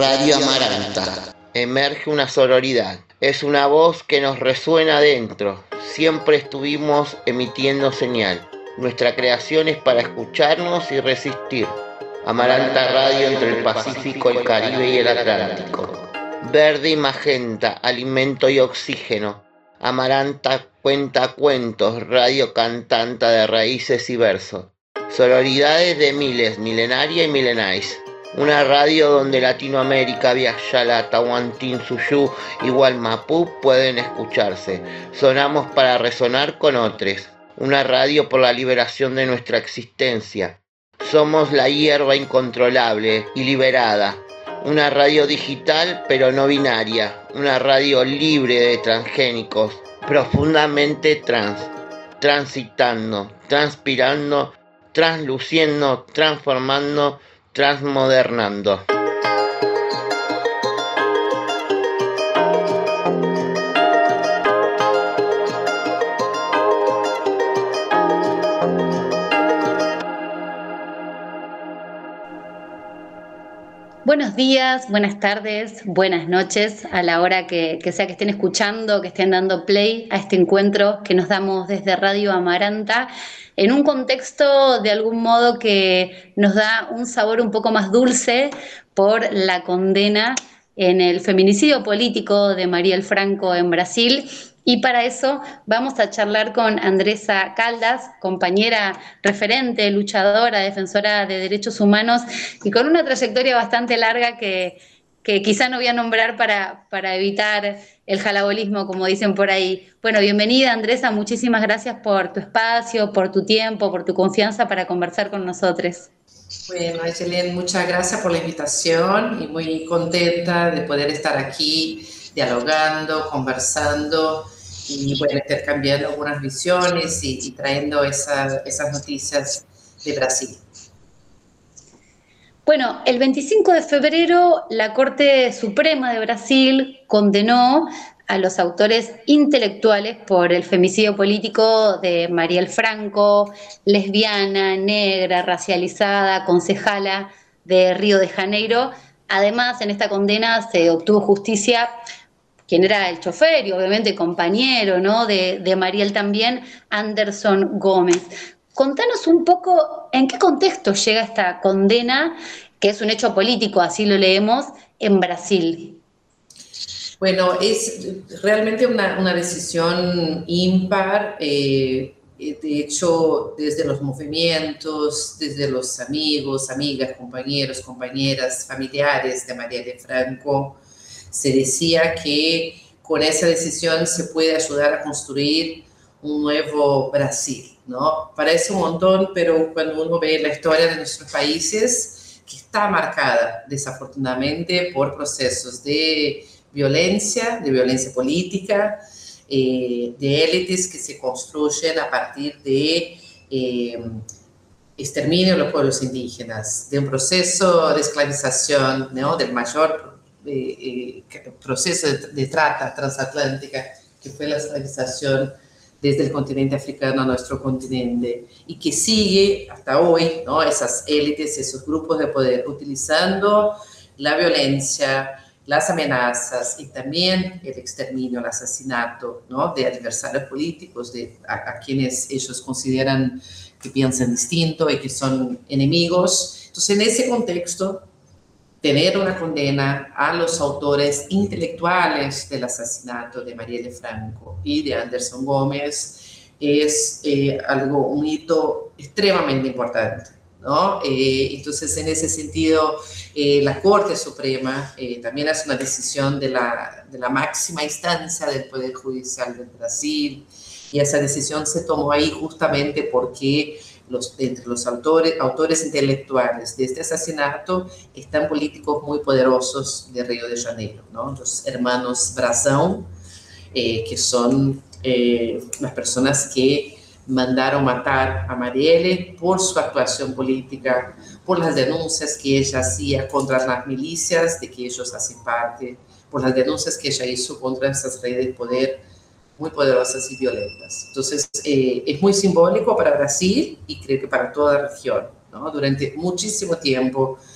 Radio Amaranta. Emerge una sororidad. Es una voz que nos resuena adentro. Siempre estuvimos emitiendo señal. Nuestra creación es para escucharnos y resistir. Amaranta Radio entre el Pacífico, el Caribe y el Atlántico. Verde y magenta, alimento y oxígeno. Amaranta cuenta cuentos, radio cantanta de raíces y versos. Sororidades de miles, milenaria y milenaris. Una radio donde Latinoamérica, Viayala, Tahuantinsuyu y Gualmapú pueden escucharse. Sonamos para resonar con otros. Una radio por la liberación de nuestra existencia. Somos la hierba incontrolable y liberada. Una radio digital pero no binaria. Una radio libre de transgénicos. Profundamente trans. Transitando, transpirando, transluciendo, transformando, transmodernando. Buenos días, buenas tardes, buenas noches, a la hora que sea que estén escuchando, que estén dando play a este encuentro que nos damos desde Radio Amaranta, en un contexto de algún modo que nos da un sabor un poco más dulce por la condena en el feminicidio político de Marielle Franco en Brasil. Y para eso vamos a charlar con Andresa Caldas, compañera referente, luchadora, defensora de derechos humanos y con una trayectoria bastante larga que quizá no voy a nombrar para evitar el jalabolismo, como dicen por ahí. Bueno, bienvenida Andresa, muchísimas gracias por tu espacio, por tu tiempo, por tu confianza para conversar con nosotros. Bueno, Ayelen, muchas gracias por la invitación y muy contenta de poder estar aquí dialogando, conversando y bueno, intercambiando algunas visiones y trayendo esas noticias de Brasil. Bueno, el 25 de febrero la Corte Suprema de Brasil condenó a los autores intelectuales por el femicidio político de Marielle Franco, lesbiana, negra, racializada, concejala de Río de Janeiro. Además, en esta condena se obtuvo justicia quien era el chofer y obviamente compañero, ¿no?, de Marielle también, Anderson Gómez. Contanos un poco en qué contexto llega esta condena, que es un hecho político, así lo leemos, en Brasil. Bueno, es realmente una decisión impar. De hecho, desde los movimientos, desde los amigos, amigas, compañeros, compañeras, familiares de Marielle Franco, se decía que con esa decisión se puede ayudar a construir un nuevo Brasil, ¿no? Parece un montón, pero cuando uno ve la historia de nuestros países, que está marcada desafortunadamente por procesos de violencia política, de élites que se construyen a partir de exterminio de los pueblos indígenas, de un proceso de esclavización, ¿no?, del mayor proceso de trata transatlántica, que fue la esclavización desde el continente africano a nuestro continente, y que sigue hasta hoy, ¿no?, esas élites, esos grupos de poder, utilizando la violencia, las amenazas y también el exterminio, el asesinato, ¿no?, de adversarios políticos, a quienes ellos consideran que piensan distinto y que son enemigos. Entonces, en ese contexto, tener una condena a los autores intelectuales del asesinato de Marielle Franco y de Anderson Gómez es un hito extremadamente importante, ¿no? Entonces, en ese sentido, la Corte Suprema también hace una decisión de la máxima instancia del Poder Judicial del Brasil, y esa decisión se tomó ahí justamente porque entre los autores intelectuales de este asesinato están políticos muy poderosos de Río de Janeiro, ¿no? Los hermanos Brazão, que son las personas que mandaron matar a Marielle por su actuación política, por las denuncias que ella hacía contra las milicias de que ellos hacen parte, por las denuncias que ella hizo contra esas redes de poder muy poderosas y violentas. Entonces, es muy simbólico para Brasil y creo que para toda la región, ¿no? Durante muchísimo tiempo,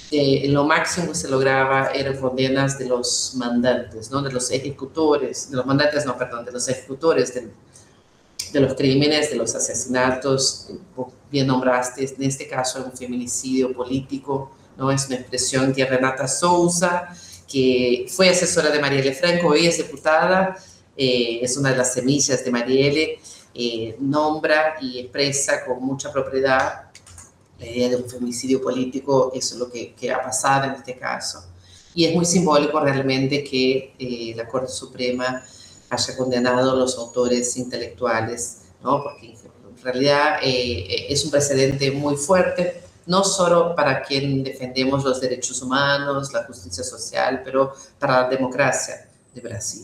lo máximo que se lograba eran condenas de los mandantes, ¿no? De los ejecutores, de los mandantes, no, perdón, de los ejecutores de los crímenes, de los asesinatos. Bien nombraste, en este caso, un feminicidio político, ¿no? Es una expresión que Renata Souza, que fue asesora de Marielle Franco, hoy es diputada, es una de las semillas de Marielle, nombra y expresa con mucha propiedad la idea de un feminicidio político. Eso es lo que ha pasado en este caso. Y es muy simbólico realmente que la Corte Suprema haya condenado a los autores intelectuales, ¿no? Porque en realidad es un precedente muy fuerte, no solo para quien defendemos los derechos humanos, la justicia social, pero para la democracia de Brasil.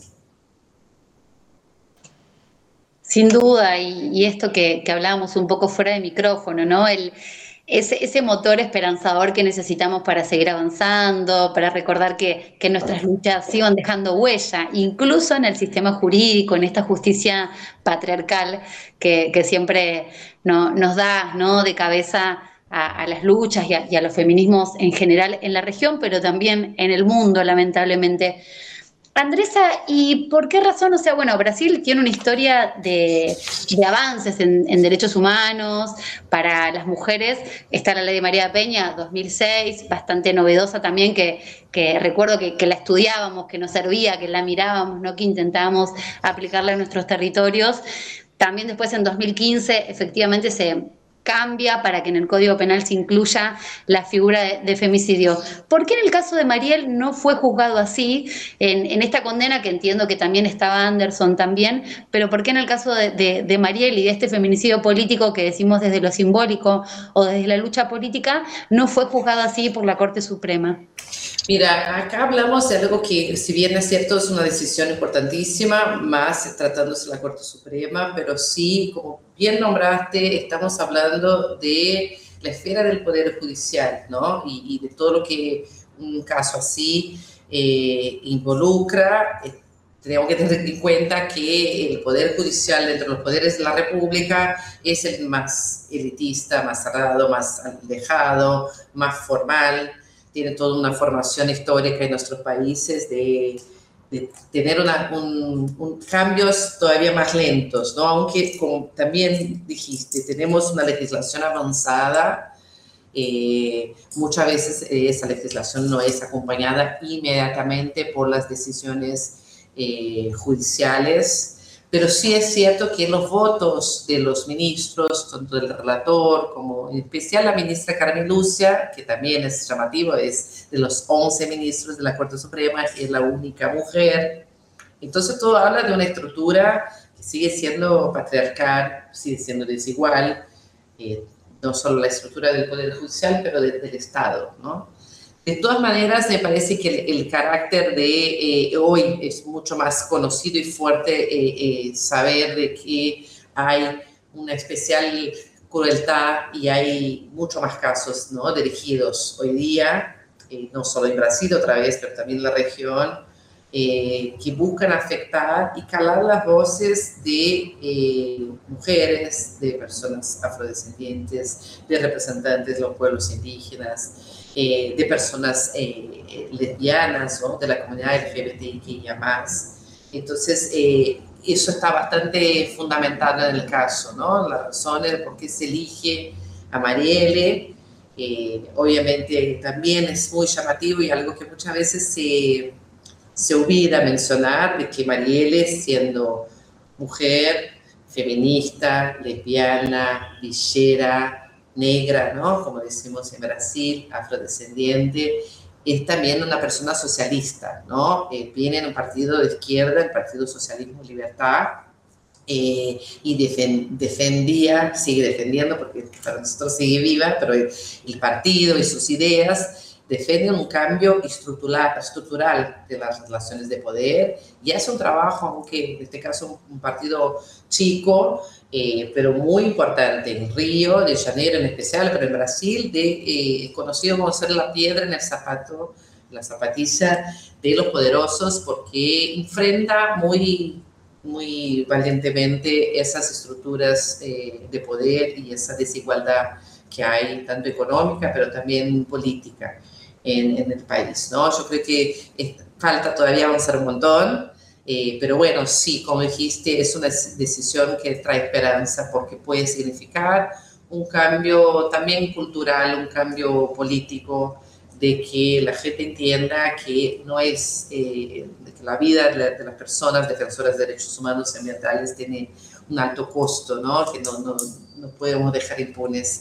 Sin duda, y esto que hablábamos un poco fuera de micrófono, ¿no? Ese motor esperanzador que necesitamos para seguir avanzando, para recordar que nuestras luchas sigan dejando huella, incluso en el sistema jurídico, en esta justicia patriarcal que siempre nos da, ¿no?, de cabeza a las luchas y a los feminismos en general en la región, pero también en el mundo, lamentablemente. Andresa, ¿y por qué razón? O sea, bueno, Brasil tiene una historia de avances en derechos humanos para las mujeres. Está la ley de María Peña, 2006, bastante novedosa también, que recuerdo que la estudiábamos, que nos servía, que la mirábamos, ¿no?, que intentábamos aplicarla en nuestros territorios. También después, en 2015, efectivamente se cambia para que en el Código Penal se incluya la figura de femicidio. ¿Por qué en el caso de Marielle no fue juzgado así, en esta condena, que entiendo que también estaba Anderson también, pero por qué en el caso de Marielle y de este feminicidio político que decimos desde lo simbólico o desde la lucha política, no fue juzgado así por la Corte Suprema? Mira, acá hablamos de algo que, si bien es cierto, es una decisión importantísima, más tratándose de la Corte Suprema, pero sí, como bien nombraste, estamos hablando de la esfera del Poder Judicial, ¿no? Y de todo lo que un caso así involucra. Tenemos que tener en cuenta que el Poder Judicial, dentro de los poderes de la República, es el más elitista, más cerrado, más alejado, más formal. Tiene toda una formación histórica en nuestros países de tener cambios todavía más lentos, ¿no? Aunque, como también dijiste, tenemos una legislación avanzada, muchas veces esa legislación no es acompañada inmediatamente por las decisiones judiciales, pero sí es cierto que los votos de los ministros, tanto del relator como en especial la ministra Carmen Lúcia, que también es llamativo, es de los 11 ministros de la Corte Suprema, es la única mujer. Entonces todo habla de una estructura que sigue siendo patriarcal, sigue siendo desigual, no solo la estructura del Poder Judicial, pero del Estado, ¿no? De todas maneras, me parece que el carácter de hoy es mucho más conocido y fuerte, saber de que hay una especial crueldad y hay muchos más casos, ¿no?, dirigidos hoy día, no solo en Brasil otra vez, pero también en la región, que buscan afectar y calar las voces de mujeres, de personas afrodescendientes, de representantes de los pueblos indígenas, de personas lesbianas, ¿no?, de la comunidad LGBTIQIA+. Entonces, eso está bastante fundamentado en el caso, ¿no? Las razones por qué se elige a Marielle, obviamente también es muy llamativo y algo que muchas veces se olvida mencionar, de que Marielle, siendo mujer, feminista, lesbiana, villera, negra, ¿no?, como decimos en Brasil, afrodescendiente, es también una persona socialista, ¿no? Viene en un partido de izquierda, el Partido Socialismo y Libertad, y defendía, sigue defendiendo, porque para nosotros sigue viva, pero el partido y sus ideas defienden un cambio estructural de las relaciones de poder, y hace un trabajo, aunque en este caso un partido chico, pero muy importante en Río de Janeiro en especial, pero en Brasil, conocido como ser la piedra en el zapato, la zapatilla de los poderosos, porque enfrenta muy valientemente esas estructuras de poder y esa desigualdad que hay, tanto económica, pero también política. en el país, ¿no? Yo creo que falta todavía avanzar un montón, pero bueno, sí, como dijiste, es una decisión que trae esperanza porque puede significar un cambio también cultural, un cambio político, de que la gente entienda que no es, de que la vida de las personas defensoras de derechos humanos y ambientales tiene un alto costo, ¿no? Que no podemos dejar impunes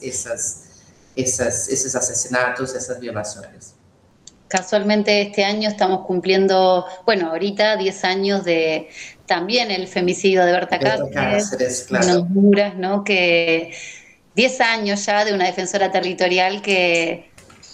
esos asesinatos, esas violaciones. Casualmente este año estamos cumpliendo, bueno, ahorita 10 años de también el femicidio de Berta Cáceres en claro. Honduras, ¿no? Que 10 años ya de una defensora territorial que,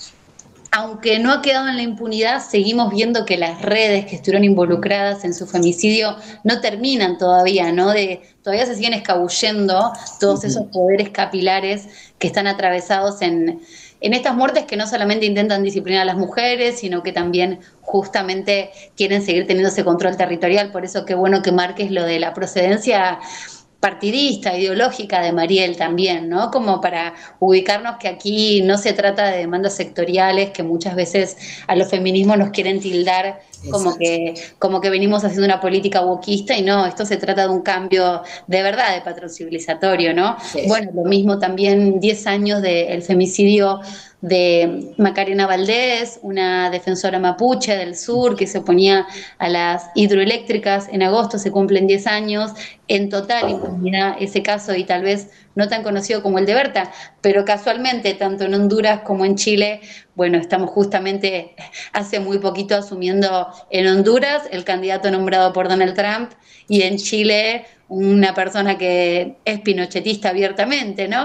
aunque no ha quedado en la impunidad, seguimos viendo que las redes que estuvieron involucradas en su femicidio no terminan todavía, ¿no? Todavía se siguen escabullendo todos esos poderes capilares que están atravesados en estas muertes que no solamente intentan disciplinar a las mujeres, sino que también justamente quieren seguir teniendo ese control territorial. Por eso qué bueno que marques lo de la procedencia partidista, ideológica de Mariel también, ¿no? Como para ubicarnos que aquí no se trata de demandas sectoriales que muchas veces a los feminismos nos quieren tildar como que venimos haciendo una política wokista y no, esto se trata de un cambio de verdad de patrón civilizatorio, ¿no? Sí. Bueno, lo mismo también 10 años del femicidio de Macarena Valdés, una defensora mapuche del sur que se oponía a las hidroeléctricas. En agosto se cumplen 10 años, en total impunidad ese caso y tal vez no tan conocido como el de Berta, pero casualmente tanto en Honduras como en Chile, bueno, estamos justamente hace muy poquito asumiendo en Honduras el candidato nombrado por Donald Trump y en Chile una persona que es pinochetista abiertamente, ¿no?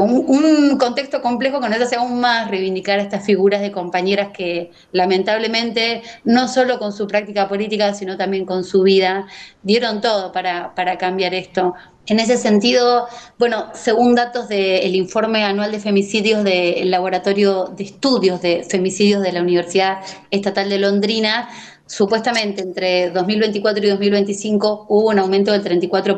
Un contexto complejo que nos hace aún más reivindicar a estas figuras de compañeras que lamentablemente, no solo con su práctica política, sino también con su vida, dieron todo para cambiar esto. En ese sentido, bueno, según datos del informe anual de femicidios del Laboratorio de Estudios de Femicidios de la Universidad Estatal de Londrina, supuestamente entre 2024 y 2025 hubo un aumento del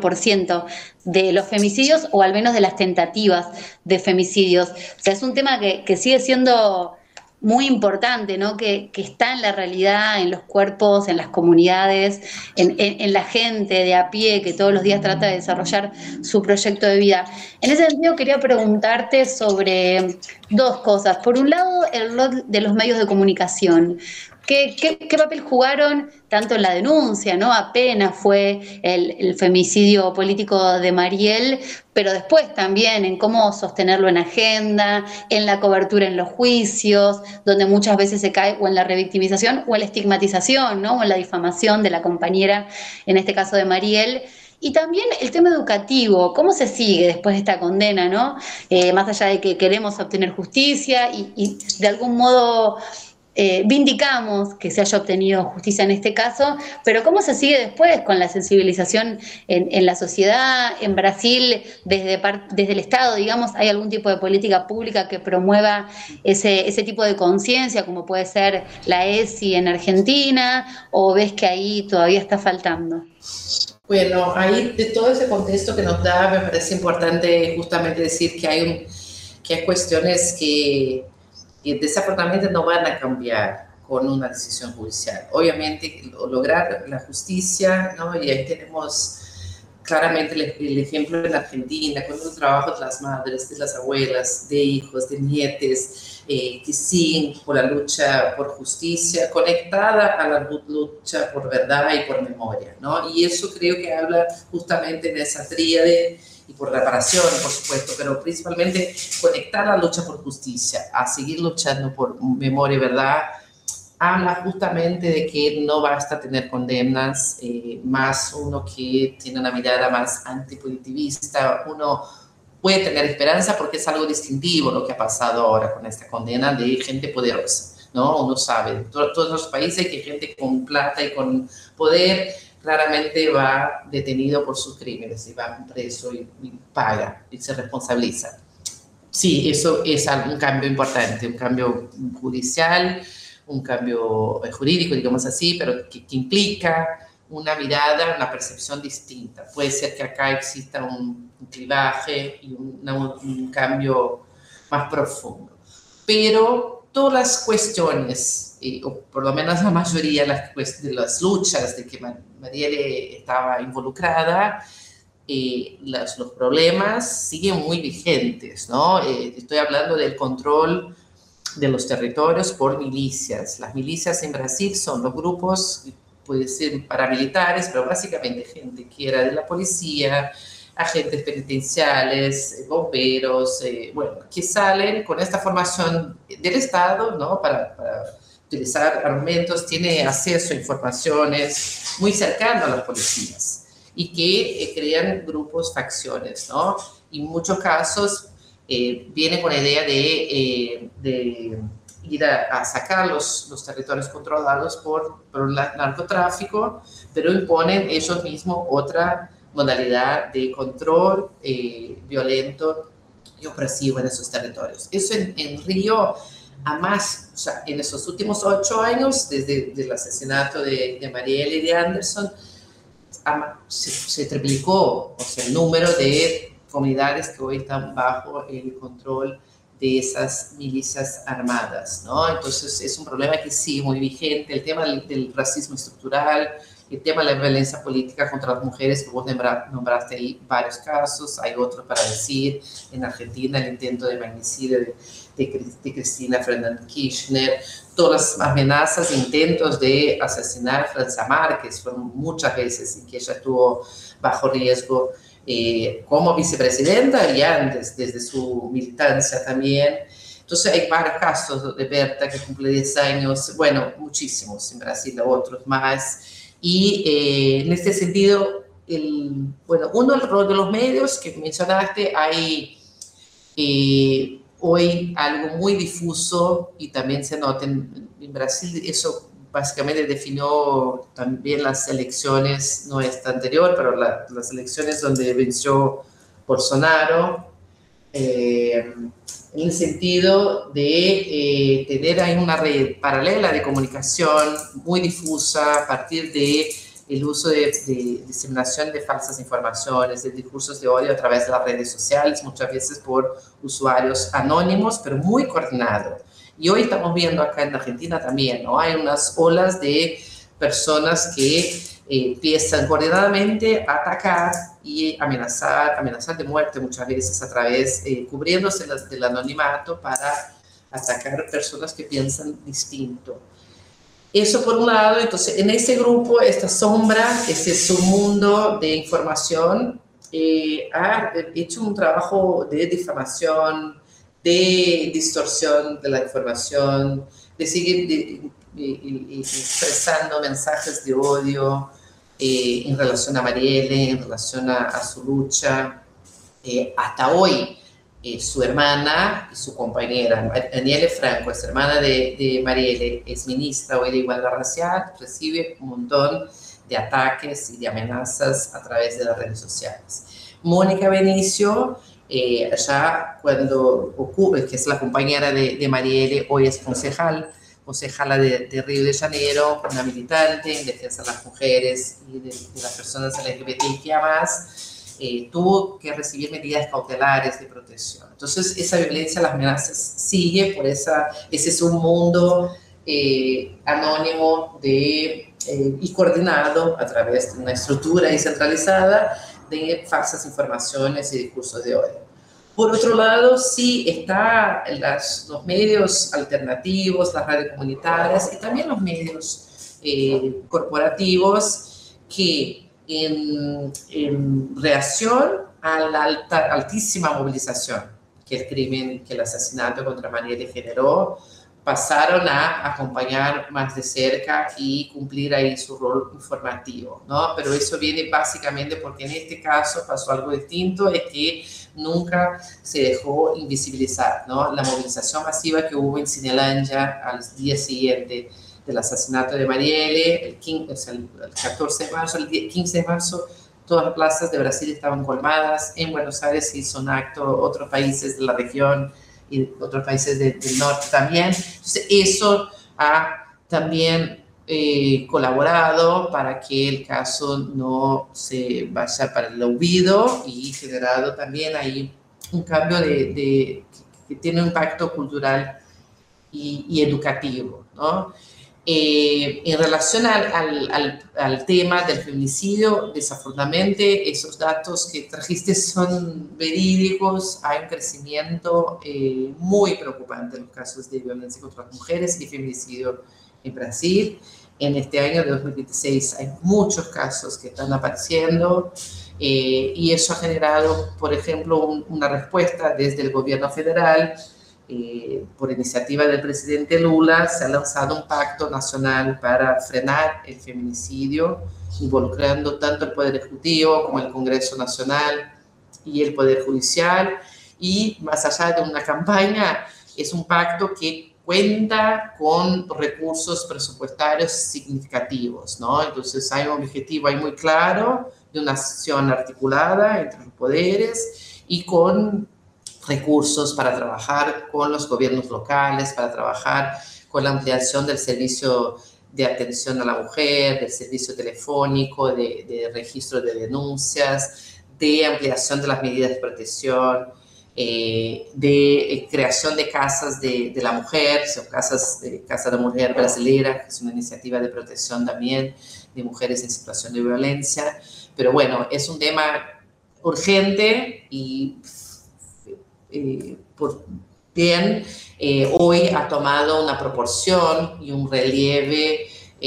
34% de los femicidios o al menos de las tentativas de femicidios. O sea, es un tema que sigue siendo muy importante, ¿no? Que está en la realidad, en los cuerpos, en las comunidades, en la gente de a pie que todos los días trata de desarrollar su proyecto de vida. En ese sentido quería preguntarte sobre dos cosas. Por un lado, el rol de los medios de comunicación. ¿Qué papel jugaron tanto en la denuncia, ¿no? Apenas fue el femicidio político de Mariel, pero después también en cómo sostenerlo en agenda, en la cobertura en los juicios, donde muchas veces se cae o en la revictimización o en la estigmatización, ¿no? O en la difamación de la compañera, en este caso de Mariel. Y también el tema educativo, ¿cómo se sigue después de esta condena, ¿no? Más allá de que queremos obtener justicia y de algún modo vindicamos que se haya obtenido justicia en este caso, pero ¿cómo se sigue después con la sensibilización en la sociedad? En Brasil, desde el Estado, digamos, ¿hay algún tipo de política pública que promueva ese tipo de conciencia, como puede ser la ESI en Argentina, o ves que ahí todavía está faltando? Bueno, ahí de todo ese contexto que nos da, me parece importante justamente decir que hay cuestiones que desafortunadamente no van a cambiar con una decisión judicial. Obviamente, lograr la justicia, ¿no? Y ahí tenemos claramente el ejemplo en Argentina, con el trabajo de las madres, de las abuelas, de hijos, de nietes, que siguen por la lucha por justicia, conectada a la lucha por verdad y por memoria, ¿no? Y eso creo que habla justamente en esa tríade, y por reparación, por supuesto, pero principalmente conectar la lucha por justicia, a seguir luchando por memoria y verdad, habla justamente de que no basta tener condenas, más uno que tiene una mirada más antipositivista, uno puede tener esperanza porque es algo distintivo lo que ha pasado ahora con esta condena de gente poderosa, ¿no? Uno sabe, en todos los países que gente con plata y con poder claramente va detenido por sus crímenes y va preso y paga y se responsabiliza. Sí, eso es un cambio importante, un cambio judicial, un cambio jurídico, digamos así, pero que implica una mirada, una percepción distinta. Puede ser que acá exista un clivaje y un cambio más profundo. Pero todas las cuestiones, o por lo menos la mayoría de las luchas de que Marielle estaba involucrada, los problemas siguen muy vigentes, ¿no? Estoy hablando del control de los territorios por milicias. Las milicias en Brasil son los grupos, puede ser paramilitares, pero básicamente gente que era de la policía, agentes penitenciales, bomberos, bueno, que salen con esta formación del Estado, ¿no? Para utilizar armamentos, tiene acceso a informaciones muy cercanas a las policías y que crean grupos, facciones, ¿no? Y en muchos casos viene con la idea de ir a sacar los territorios controlados por el narcotráfico, pero imponen ellos mismos otra modalidad de control violento y opresivo en esos territorios. Eso en Río, además, o sea, en esos últimos 8 años, desde el asesinato de Marielle y de Anderson, se triplicó, o sea, el número de comunidades que hoy están bajo el control de esas milicias armadas, ¿no? Entonces es un problema que sigue muy vigente, el tema del racismo estructural, el tema de la violencia política contra las mujeres, que vos nombraste ahí varios casos, hay otros para decir, en Argentina el intento de magnicidio de Cristina Fernández Kirchner, todas las amenazas e intentos de asesinar a Francia Márquez, fueron muchas veces en que ella estuvo bajo riesgo como vicepresidenta y antes, desde su militancia también. Entonces hay varios casos de Berta que cumple 10 años, bueno, muchísimos en Brasil, otros más. Y en este sentido, bueno, uno, el rol de los medios que mencionaste, hay hoy algo muy difuso y también se nota en Brasil, eso básicamente definió también las elecciones, no esta anterior, pero las elecciones donde venció Bolsonaro, en el sentido de tener ahí una red paralela de comunicación muy difusa a partir de el uso de diseminación de falsas informaciones, de discursos de odio a través de las redes sociales, muchas veces por usuarios anónimos, pero muy coordinados. Y hoy estamos viendo acá en Argentina también, ¿no? Hay unas olas de personas que empiezan coordinadamente a atacar y amenazar de muerte muchas veces a través, cubriéndose del anonimato para atacar personas que piensan distinto. Eso por un lado, entonces en ese grupo, esta sombra, ese submundo de información, ha hecho un trabajo de difamación, de distorsión de la información, de seguir expresando mensajes de odio en relación a Marielle, en relación a su lucha. Hasta hoy, su hermana y su compañera, Aniele Franco, es hermana de Marielle, es ministra hoy de Igualdad Racial, recibe un montón de ataques y de amenazas a través de las redes sociales. Mónica Benicio, ya cuando ocurre, que es la compañera de Marielle, hoy es concejala de Río de Janeiro, una militante en defensa de las mujeres y de las personas LGBTIQ+, tuvo que recibir medidas cautelares de protección. Entonces, esa violencia, las amenazas sigue por ese es un mundo anónimo y coordinado a través de una estructura descentralizada de falsas informaciones y discursos de odio. Por otro lado, sí está los medios alternativos, las radios comunitarias y también los medios corporativos que en reacción a la altísima movilización que el asesinato contra Marielle generó, pasaron a acompañar más de cerca y cumplir ahí su rol informativo, ¿no? Pero eso viene básicamente porque en este caso pasó algo distinto, es que nunca se dejó invisibilizar, ¿no? La movilización masiva que hubo en Cinelândia al día siguiente del asesinato de Marielle, el 14 de marzo, el 15 de marzo, todas las plazas de Brasil estaban colmadas. En Buenos Aires se hizo un acto, otros países de la región y otros países del norte también. Entonces, eso ha también colaborado para que el caso no se vaya para el olvido y generado también ahí un cambio que tiene un impacto cultural y educativo, ¿no? En relación al tema del feminicidio, desafortunadamente esos datos que trajiste son verídicos. Hay un crecimiento muy preocupante en los casos de violencia contra las mujeres y feminicidio en Brasil. En este año de 2026 hay muchos casos que están apareciendo y eso ha generado, por ejemplo, una respuesta desde el gobierno federal. Por iniciativa del presidente Lula, se ha lanzado un pacto nacional para frenar el feminicidio, involucrando tanto el Poder Ejecutivo como el Congreso Nacional y el Poder Judicial. Y más allá de una campaña, es un pacto que cuenta con recursos presupuestarios significativos, ¿no? Entonces hay un objetivo ahí muy claro de una acción articulada entre los poderes y con recursos para trabajar con los gobiernos locales, para trabajar con la ampliación del servicio de atención a la mujer, del servicio telefónico, de registro de denuncias, de ampliación de las medidas de protección, de creación de casas de la mujer, son Casa de Mujer Brasileira, que es una iniciativa de protección también de mujeres en situación de violencia. Pero bueno, es un tema urgente y hoy ha tomado una proporción y un relieve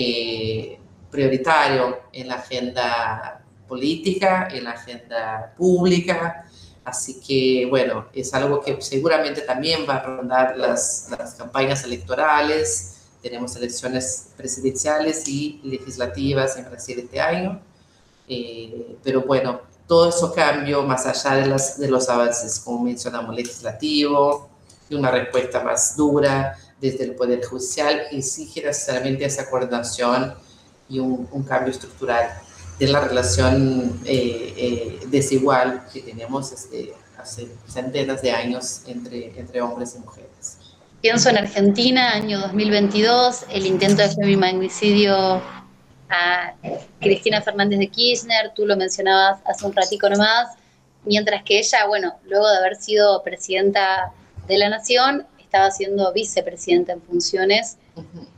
prioritario en la agenda política, en la agenda pública. Así que, bueno, es algo que seguramente también va a rondar las campañas electorales. Tenemos elecciones presidenciales y legislativas en Brasil este año. Pero bueno, todo eso cambio, más allá de los avances, como mencionamos, legislativo, y una respuesta más dura desde el Poder Judicial, exige necesariamente esa coordinación y un cambio estructural de la relación desigual que tenemos hace centenas de años entre hombres y mujeres. Pienso en Argentina, año 2022, el intento de feminicidio a Cristina Fernández de Kirchner, tú lo mencionabas hace un ratico nomás, mientras que ella, bueno, luego de haber sido presidenta de la Nación, estaba siendo vicepresidenta en funciones. Uh-huh.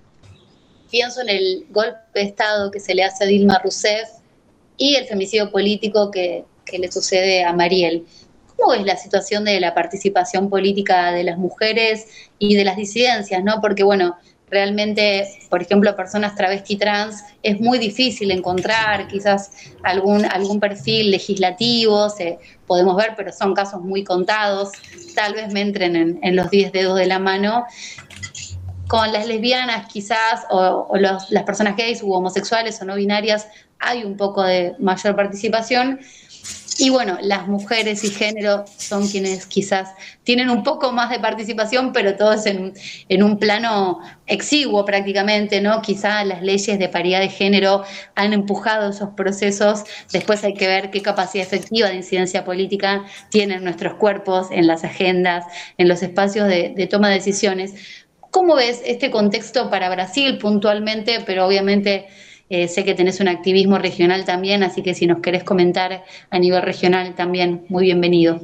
Pienso en el golpe de Estado que se le hace a Dilma Rousseff y el femicidio político que le sucede a Mariel. ¿Cómo es la situación de la participación política de las mujeres y de las disidencias, ¿no? Porque, bueno, realmente, por ejemplo, personas travesti trans, es muy difícil encontrar quizás algún perfil legislativo, podemos ver, pero son casos muy contados, tal vez me entren en los 10 dedos de la mano. Con las lesbianas quizás, o las personas gays u homosexuales o no binarias, hay un poco de mayor participación. Y bueno, las mujeres y género son quienes quizás tienen un poco más de participación, pero todo es en un plano exiguo prácticamente, ¿no? Quizá las leyes de paridad de género han empujado esos procesos. Después hay que ver qué capacidad efectiva de incidencia política tienen nuestros cuerpos en las agendas, en los espacios de toma de decisiones. ¿Cómo ves este contexto para Brasil puntualmente, pero obviamente... sé que tenés un activismo regional también, así que si nos querés comentar a nivel regional también, muy bienvenido.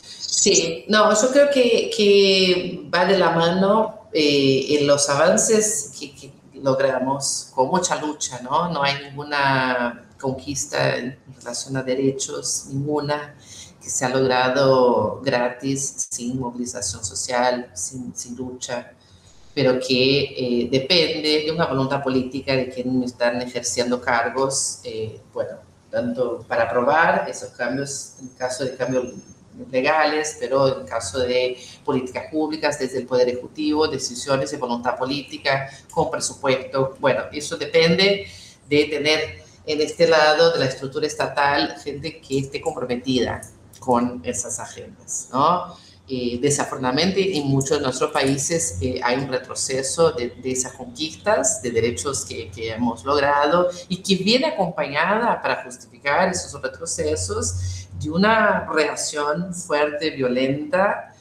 Sí, no, yo creo que va de la mano en los avances que logramos con mucha lucha, ¿no? No hay ninguna conquista en relación a derechos, ninguna que se ha logrado gratis, sin movilización social, sin lucha, pero que depende de una voluntad política de quienes están ejerciendo cargos, bueno, tanto para aprobar esos cambios, en caso de cambios legales, pero en caso de políticas públicas, desde el Poder Ejecutivo, decisiones de voluntad política, con presupuesto. Bueno, eso depende de tener en este lado de la estructura estatal gente que esté comprometida con esas agendas, ¿no? Desafortunadamente en muchos de nuestros países hay un retroceso de esas conquistas de derechos que hemos logrado y que viene acompañada para justificar esos retrocesos de una reacción fuerte, violenta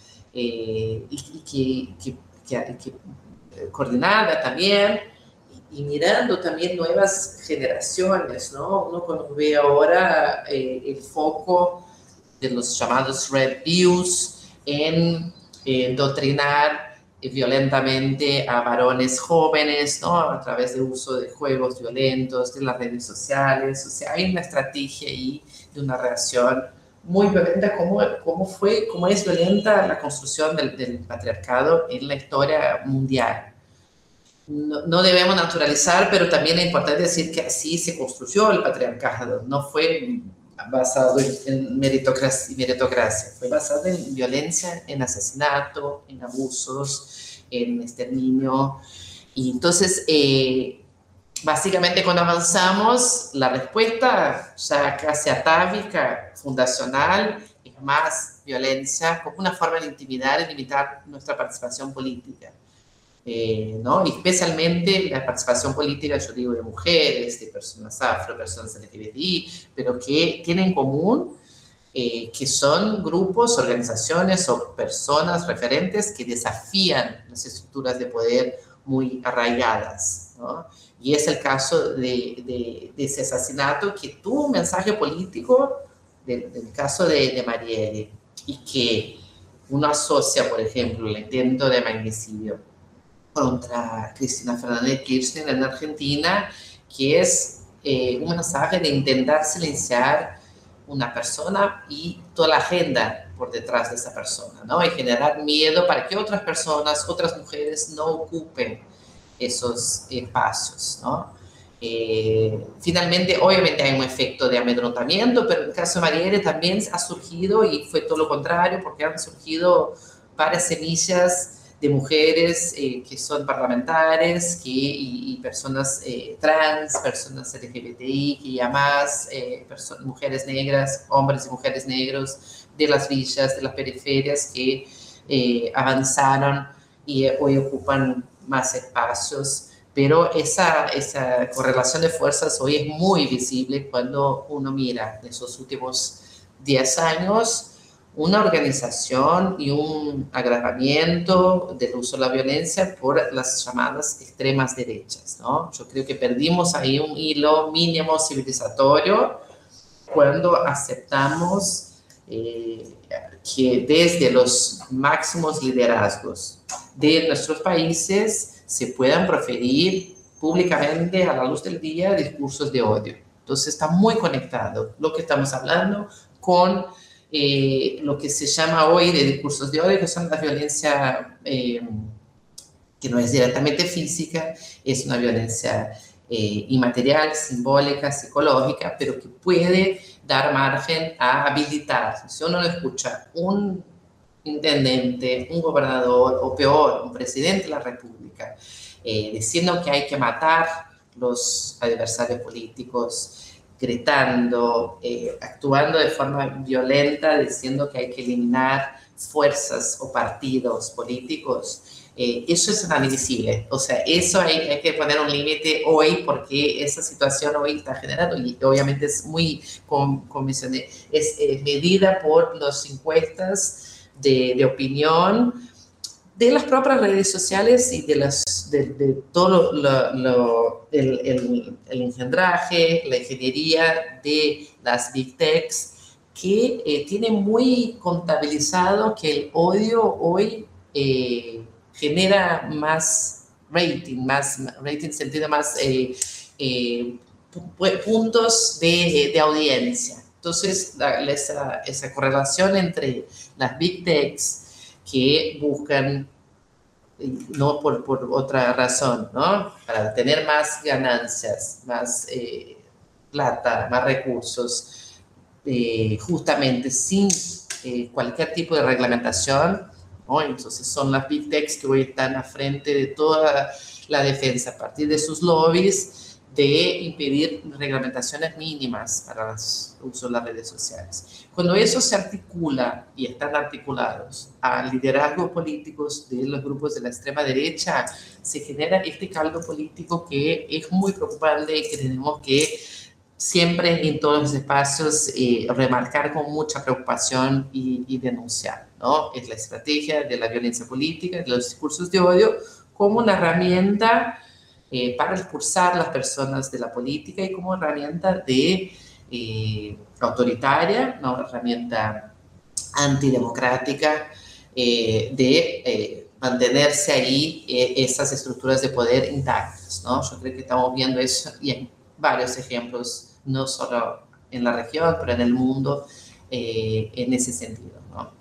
y que coordinada también y mirando también nuevas generaciones, ¿no? Uno cuando ve ahora el foco de los llamados red views en doctrinar violentamente a varones jóvenes, ¿no? A través de uso de juegos violentos, de las redes sociales. O sea, hay una estrategia ahí de una reacción muy violenta, cómo es violenta la construcción del patriarcado en la historia mundial. No debemos naturalizar, pero también es importante decir que así se construyó el patriarcado. No fue basado en meritocracia, fue basado en violencia, en asesinato, en abusos, en exterminio. Y entonces, básicamente cuando avanzamos, la respuesta ya casi atávica, fundacional, es más violencia como una forma de intimidar y limitar nuestra participación política. ¿No? Y especialmente la participación política, yo digo, de mujeres, de personas afro, personas LGBTI, pero que tienen en común que son grupos, organizaciones o personas referentes que desafían las estructuras de poder muy arraigadas, ¿no? Y es el caso de ese asesinato que tuvo un mensaje político del caso de Marielle, y que uno asocia, por ejemplo, el intento de magnicidio contra Cristina Fernández de Kirchner en Argentina, que es un mensaje de intentar silenciar una persona y toda la agenda por detrás de esa persona, ¿no? Y generar miedo para que otras personas, otras mujeres no ocupen esos espacios, ¿no? Finalmente, obviamente hay un efecto de amedrentamiento, pero en el caso de Marielle también ha surgido, y fue todo lo contrario, porque han surgido varias semillas de mujeres que son parlamentarias y personas trans, personas LGBTI, que ya más, mujeres negras, hombres y mujeres negros de las villas, de las periferias, que avanzaron y hoy ocupan más espacios. Pero esa correlación de fuerzas hoy es muy visible cuando uno mira en esos últimos 10 años una organización y un agravamiento del uso de la violencia por las llamadas extremas derechas, ¿no? Yo creo que perdimos ahí un hilo mínimo civilizatorio cuando aceptamos que desde los máximos liderazgos de nuestros países se puedan proferir públicamente a la luz del día discursos de odio. Entonces está muy conectado lo que estamos hablando con lo que se llama hoy de discursos de odio, que son la violencia que no es directamente física, es una violencia inmaterial, simbólica, psicológica, pero que puede dar margen a habilitar. Si uno no escucha un intendente, un gobernador o peor, un presidente de la República diciendo que hay que matar los adversarios políticos, gritando, actuando de forma violenta, diciendo que hay que eliminar fuerzas o partidos políticos, eso es inadmisible. O sea, eso hay que poner un límite hoy, porque esa situación hoy está generando, y obviamente es muy, como mencioné, es medida por las encuestas de opinión de las propias redes sociales y de todo el engendraje, la ingeniería de las big techs, que tiene muy contabilizado que el odio hoy genera más rating sentido más puntos de audiencia. Entonces, esa correlación entre las big techs que buscan, no por otra razón, ¿no? Para tener más ganancias, más plata, más recursos, justamente sin cualquier tipo de reglamentación, ¿no? Entonces son las big techs que hoy están a frente de toda la defensa a partir de sus lobbies de impedir reglamentaciones mínimas para el uso de las redes sociales. Cuando eso se articula y están articulados a liderazgos políticos de los grupos de la extrema derecha, se genera este caldo político que es muy preocupante y que tenemos que siempre en todos los espacios remarcar con mucha preocupación y denunciar, ¿no? Es la estrategia de la violencia política, de los discursos de odio, como una herramienta para expulsar a las personas de la política y como herramienta autoritaria, una herramienta antidemocrática de mantenerse ahí estas estructuras de poder intactas, ¿no? Yo creo que estamos viendo eso y hay varios ejemplos, no solo en la región, pero en el mundo, en ese sentido, ¿no?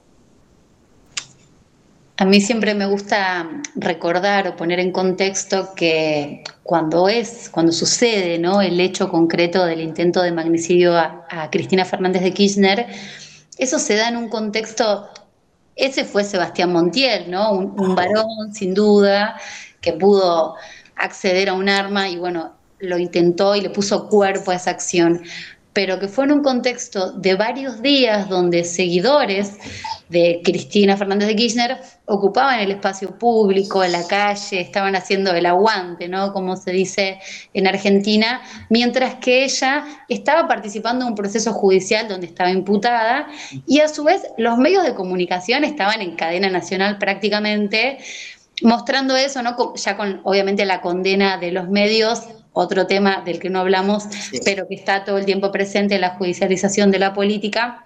A mí siempre me gusta recordar o poner en contexto que cuando sucede, ¿no?, el hecho concreto del intento de magnicidio a Cristina Fernández de Kirchner, eso se da en un contexto. Ese fue Sebastián Montiel, ¿no? Un varón, sin duda, que pudo acceder a un arma y, bueno, lo intentó y le puso cuerpo a esa acción, pero que fue en un contexto de varios días donde seguidores de Cristina Fernández de Kirchner ocupaban el espacio público, en la calle, estaban haciendo el aguante, ¿no?, como se dice en Argentina, mientras que ella estaba participando en un proceso judicial donde estaba imputada y a su vez los medios de comunicación estaban en cadena nacional prácticamente mostrando eso, ¿no?, ya con obviamente la condena de los medios, otro tema del que no hablamos, Sí. pero que está todo el tiempo presente, la judicialización de la política.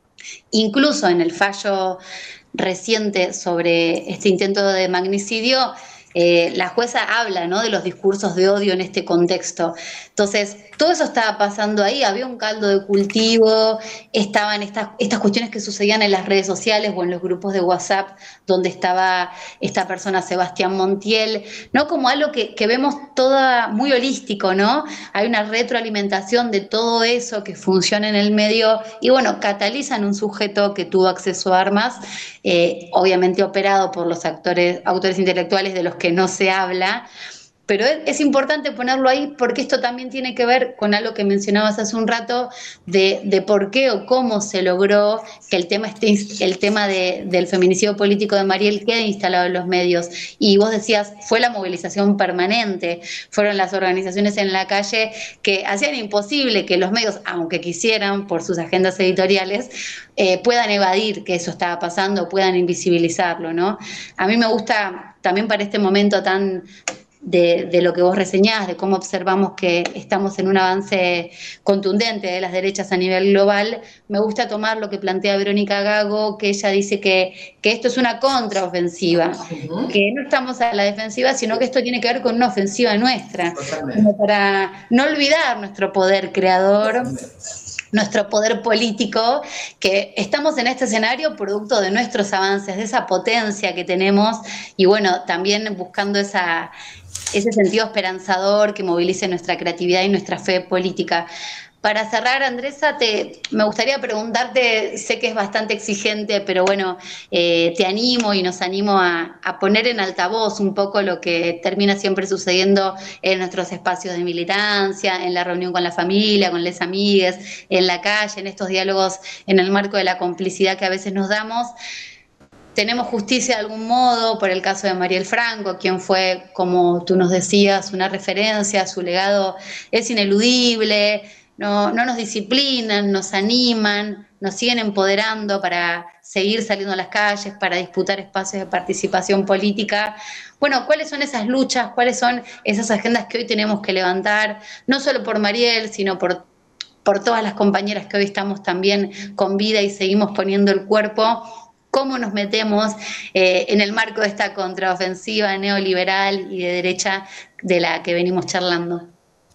Incluso en el fallo reciente sobre este intento de magnicidio, la jueza habla, ¿no?, de los discursos de odio en este contexto. Entonces, todo eso estaba pasando ahí, había un caldo de cultivo, estaban estas cuestiones que sucedían en las redes sociales o en los grupos de WhatsApp donde estaba esta persona, Sebastián Montiel, ¿no?, como algo que vemos toda muy holístico, ¿no? Hay una retroalimentación de todo eso que funciona en el medio y, bueno, catalizan un sujeto que tuvo acceso a armas, obviamente operado por los autores intelectuales de los que no se habla, pero es importante ponerlo ahí porque esto también tiene que ver con algo que mencionabas hace un rato de por qué o cómo se logró que el tema del feminicidio político de Mariel quede instalado en los medios. Y vos decías, fue la movilización permanente, fueron las organizaciones en la calle que hacían imposible que los medios, aunque quisieran por sus agendas editoriales, puedan evadir que eso estaba pasando, puedan invisibilizarlo, ¿no? A mí me gusta también para este momento tan de lo que vos reseñás, de cómo observamos que estamos en un avance contundente de las derechas a nivel global, me gusta tomar lo que plantea Verónica Gago, que ella dice que esto es una contraofensiva, que no estamos a la defensiva, sino que esto tiene que ver con una ofensiva nuestra, como para no olvidar nuestro poder creador, nuestro poder político, que estamos en este escenario producto de nuestros avances, de esa potencia que tenemos y, bueno, también buscando ese sentido esperanzador que movilice nuestra creatividad y nuestra fe política. Para cerrar, Andresa, me gustaría preguntarte, sé que es bastante exigente, pero bueno, te animo y nos animo a poner en altavoz un poco lo que termina siempre sucediendo en nuestros espacios de militancia, en la reunión con la familia, con las amigas, en la calle, en estos diálogos en el marco de la complicidad que a veces nos damos. Tenemos justicia de algún modo por el caso de Mariel Franco, quien fue, como tú nos decías, una referencia, su legado es ineludible, no nos disciplinan, nos animan, nos siguen empoderando para seguir saliendo a las calles, para disputar espacios de participación política. Bueno, ¿cuáles son esas luchas? ¿Cuáles son esas agendas que hoy tenemos que levantar? No solo por Mariel, sino por todas las compañeras que hoy estamos también con vida y seguimos poniendo el cuerpo. ¿Cómo nos metemos en el marco de esta contraofensiva neoliberal y de derecha de la que venimos charlando?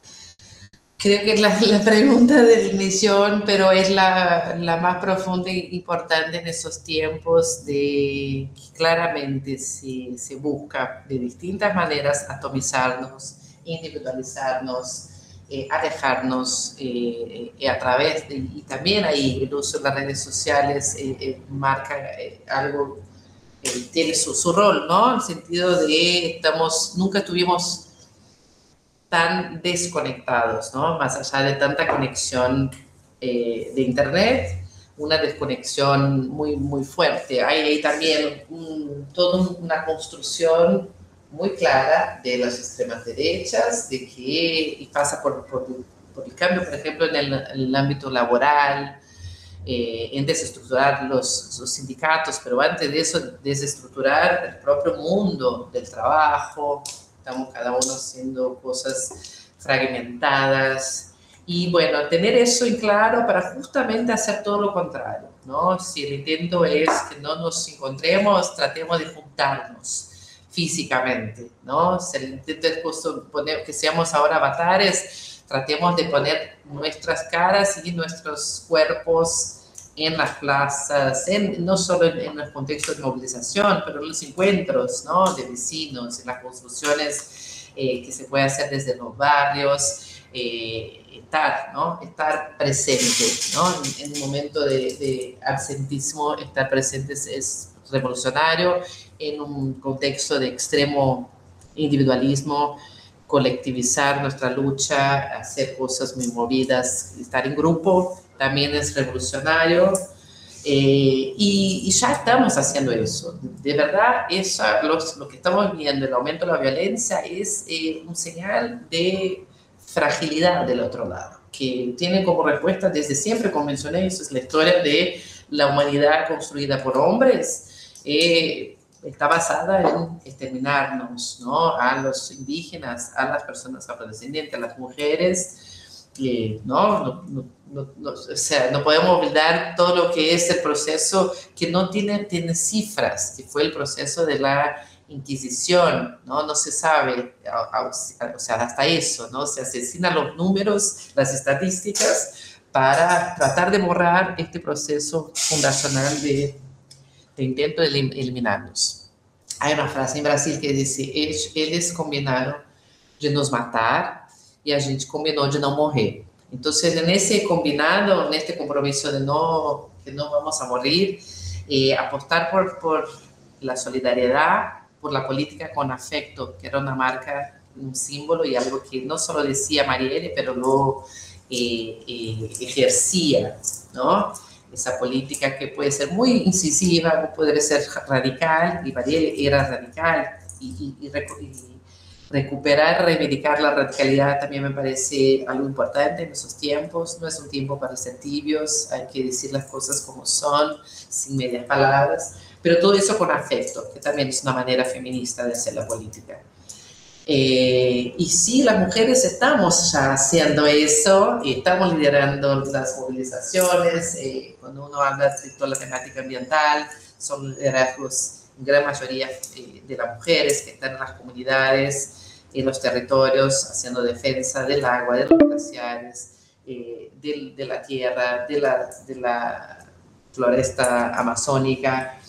Creo que es la pregunta del millón, pero es la más profunda e importante en esos tiempos de que claramente se busca de distintas maneras atomizarnos, individualizarnos, alejarnos a través de, y también ahí el uso de las redes sociales marca algo, tiene su rol, ¿no? En el sentido de nunca estuvimos tan desconectados, ¿no? Más allá de tanta conexión de internet, una desconexión muy, muy fuerte. Hay también toda una construcción muy clara de las extremas derechas, y pasa por el cambio, por ejemplo, en el ámbito laboral, en desestructurar los sindicatos, pero antes de eso, desestructurar el propio mundo del trabajo. Estamos cada uno haciendo cosas fragmentadas, Y bueno, tener eso en claro para justamente hacer todo lo contrario, ¿no? Si el intento es que no nos encontremos, tratemos de juntarnos físicamente, ¿no? Si el intento es justo poner, que seamos ahora avatares, tratemos de poner nuestras caras y nuestros cuerpos en las plazas, no solo en los contextos de movilización, pero en los encuentros, ¿no? De vecinos, en las construcciones que se puede hacer desde los barrios, estar, ¿no? Estar presente, ¿no? En un momento de absentismo, estar presente es revolucionario. En un contexto de extremo individualismo, colectivizar nuestra lucha, hacer cosas muy movidas, estar en grupo también es revolucionario. Y ya estamos haciendo eso. De verdad, lo que estamos viendo, el aumento de la violencia, es un señal de fragilidad del otro lado, que tiene como respuesta desde siempre, como mencioné, eso es la historia de la humanidad construida por hombres, está basada en exterminarnos, ¿no? A los indígenas, a las personas afrodescendientes, a las mujeres, o sea, no podemos olvidar todo lo que es el proceso que no tiene cifras, que fue el proceso de la Inquisición, ¿no? No se sabe, o sea, hasta eso, ¿no? Se asesinan los números, las estadísticas, para tratar de borrar este proceso fundacional de intento de eliminarnos. Hay una frase en Brasil que dice: eles combinaram de nos matar e a gente combinou de não morrer. Entonces, en ese combinado, en este compromiso de que no vamos a morir, apostar por la solidaridad, por la política con afecto, que era una marca, un símbolo y algo que no solo decía Marielle, pero lo ejercía, ¿no? Esa política que puede ser muy incisiva, puede ser radical, y Marielle era radical, y recuperar, reivindicar la radicalidad también me parece algo importante en esos tiempos. No es un tiempo para ser tibios, hay que decir las cosas como son, sin medias palabras, pero todo eso con afecto, que también es una manera feminista de hacer la política. Y sí, las mujeres estamos ya haciendo eso, y estamos liderando las movilizaciones. Cuando uno habla de toda la temática ambiental, son liderazgos en gran mayoría de las mujeres que están en las comunidades, en los territorios, haciendo defensa del agua, de los glaciares, de la tierra, de la floresta amazónica.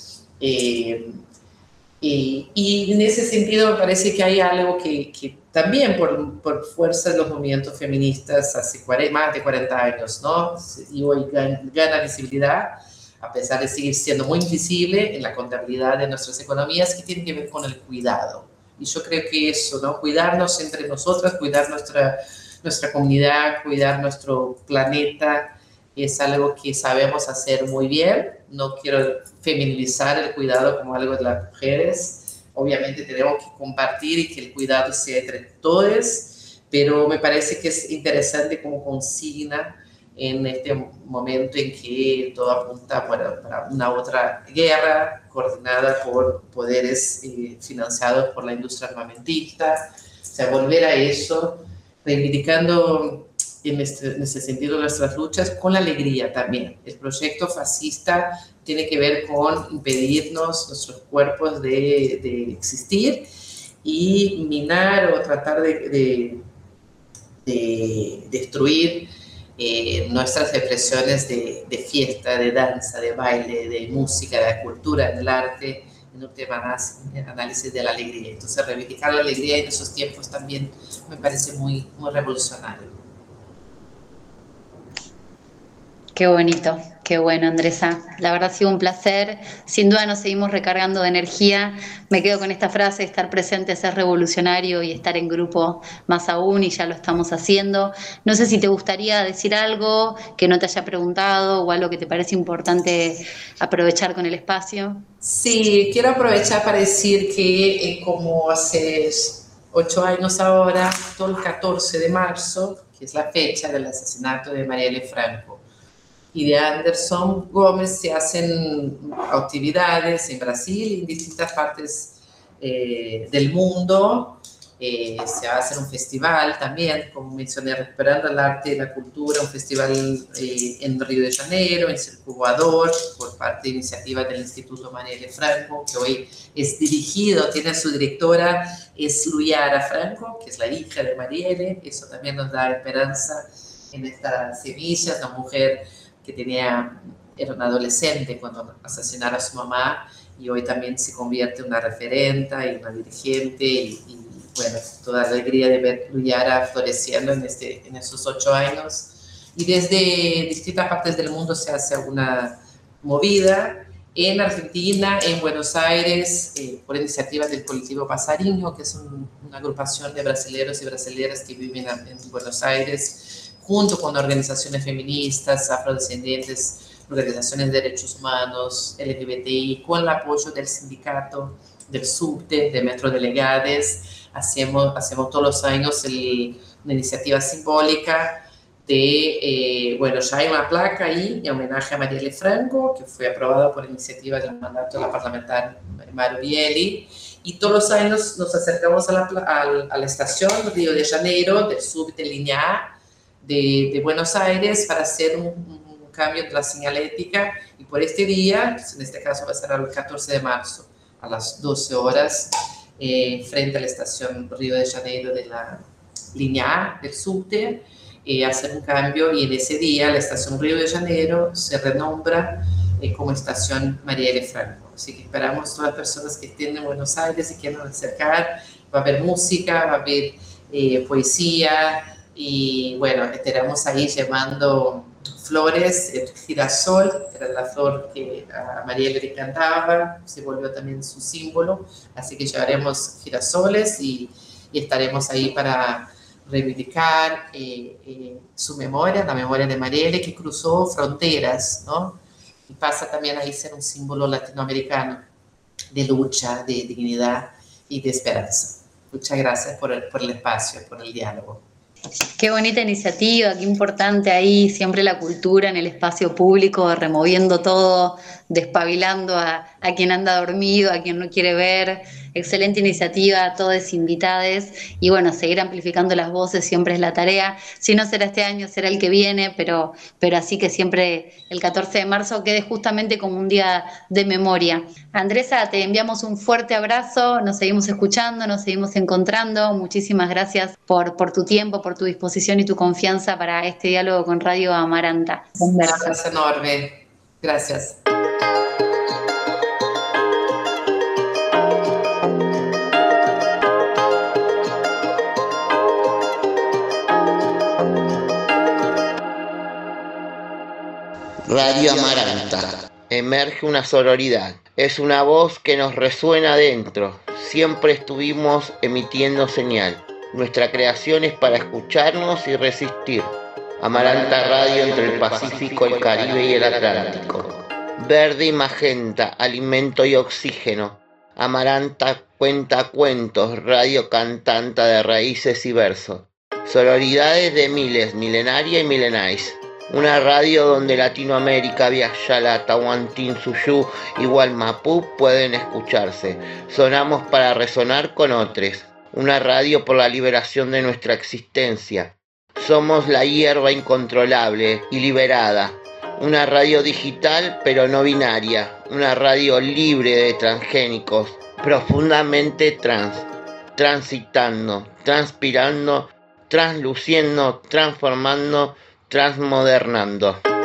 Y en ese sentido me parece que hay algo que también por fuerza de los movimientos feministas hace más de 40 años, ¿no? Y hoy gana visibilidad, a pesar de seguir siendo muy invisible en la contabilidad de nuestras economías, que tiene que ver con el cuidado. Y yo creo que eso, ¿no? Cuidarnos entre nosotras, cuidar nuestra comunidad, cuidar nuestro planeta, es algo que sabemos hacer muy bien. No quiero feminizar el cuidado como algo de las mujeres. Obviamente tenemos que compartir y que el cuidado sea entre todos, pero me parece que es interesante como consigna en este momento en que todo apunta para una otra guerra coordinada por poderes financiados por la industria armamentista. O sea, volver a eso, reivindicando en ese sentido nuestras luchas con la alegría también. El proyecto fascista tiene que ver con impedirnos nuestros cuerpos de existir y minar o tratar de destruir nuestras expresiones de fiesta, de danza, de baile, de música, de cultura, del arte, en un tema análisis de la alegría. Entonces, reivindicar la alegría en esos tiempos también me parece muy, muy revolucionario. Qué bonito, qué bueno, Andresa. La verdad ha sido un placer. Sin duda nos seguimos recargando de energía. Me quedo con esta frase: estar presente, ser revolucionario, y estar en grupo más aún, y ya lo estamos haciendo. No sé si te gustaría decir algo que no te haya preguntado o algo que te parece importante aprovechar con el espacio. Sí, quiero aprovechar para decir que como hace 8 años ahora, todo el 14 de marzo, que es la fecha del asesinato de Marielle Franco y de Anderson Gómez, se hacen actividades en Brasil y en distintas partes del mundo Se va a hacer un festival también, como mencioné, Recuperando el Arte y la Cultura, un festival en Río de Janeiro, en Circulador, por parte de iniciativa del Instituto Marielle Franco, que hoy es dirigido, tiene su directora, es Luyara Franco, que es la hija de Marielle. Eso también nos da esperanza en esta semilla, una mujer que era una adolescente cuando asesinaron a su mamá, y hoy también se convierte en una referenta y una dirigente, y bueno, toda la alegría de ver Luyara floreciendo en esos 8 años. Y desde distintas partes del mundo se hace una movida en Argentina, en Buenos Aires, por iniciativa del colectivo Pasariño, que es una agrupación de brasileños y brasileñas que viven en Buenos Aires, junto con organizaciones feministas, afrodescendientes, organizaciones de derechos humanos, LGBTI, con el apoyo del sindicato, del subte, de Metrodelegados. Hacemos todos los años una iniciativa simbólica de, bueno, ya hay una placa ahí en homenaje a Marielle Franco, que fue aprobada por iniciativa del mandato de la parlamentaria Maru Bieli, y todos los años nos acercamos a la estación Río de Janeiro, del subte línea A de Buenos Aires, para hacer un cambio de la señalética, y por este día, en este caso va a ser el 14 de marzo, a las 12 horas, frente a la estación Río de Janeiro de la línea A del subte, hacer un cambio, y en ese día la estación Río de Janeiro se renombra como estación Marielle Franco. Así que esperamos todas las personas que estén en Buenos Aires y quieran acercar. Va a haber música, va a haber poesía, y bueno, estaremos ahí llevando flores. El girasol era la flor que a Marielle le encantaba, se volvió también su símbolo, así que llevaremos girasoles y estaremos ahí para reivindicar su memoria, la memoria de Marielle, que cruzó fronteras, ¿no? Y pasa también ahí ser un símbolo latinoamericano de lucha, de dignidad y de esperanza. Muchas gracias por el espacio, por el diálogo. Qué bonita iniciativa, qué importante ahí, siempre la cultura en el espacio público, removiendo todo, despabilando a quien anda dormido, a quien no quiere ver. Excelente iniciativa, todos invitados, y bueno, seguir amplificando las voces siempre es la tarea. Si no será este año, será el que viene, pero así que siempre el 14 de marzo quede justamente como un día de memoria. Andresa, te enviamos un fuerte abrazo, nos seguimos escuchando, nos seguimos encontrando. Muchísimas gracias por tu tiempo, por tu disposición y tu confianza para este diálogo con Radio Amaranta. Un abrazo enorme. Gracias. Radio Amaranta. Emerge una sororidad. Es una voz que nos resuena dentro. Siempre estuvimos emitiendo señal. Nuestra creación es para escucharnos y resistir. Amaranta Radio, entre el Pacífico, el Caribe y el Atlántico. Verde y magenta, alimento y oxígeno. Amaranta cuenta cuentos, radio cantanta de raíces y versos. Sororidades de miles, milenaria y milenáis. Una radio donde Latinoamérica, Viayala, Tahuantinsuyu y Gualmapú pueden escucharse. Sonamos para resonar con otros. Una radio por la liberación de nuestra existencia. Somos la hierba incontrolable y liberada. Una radio digital pero no binaria. Una radio libre de transgénicos, profundamente trans. Transitando, transpirando, transluciendo, transformando, transmodernando.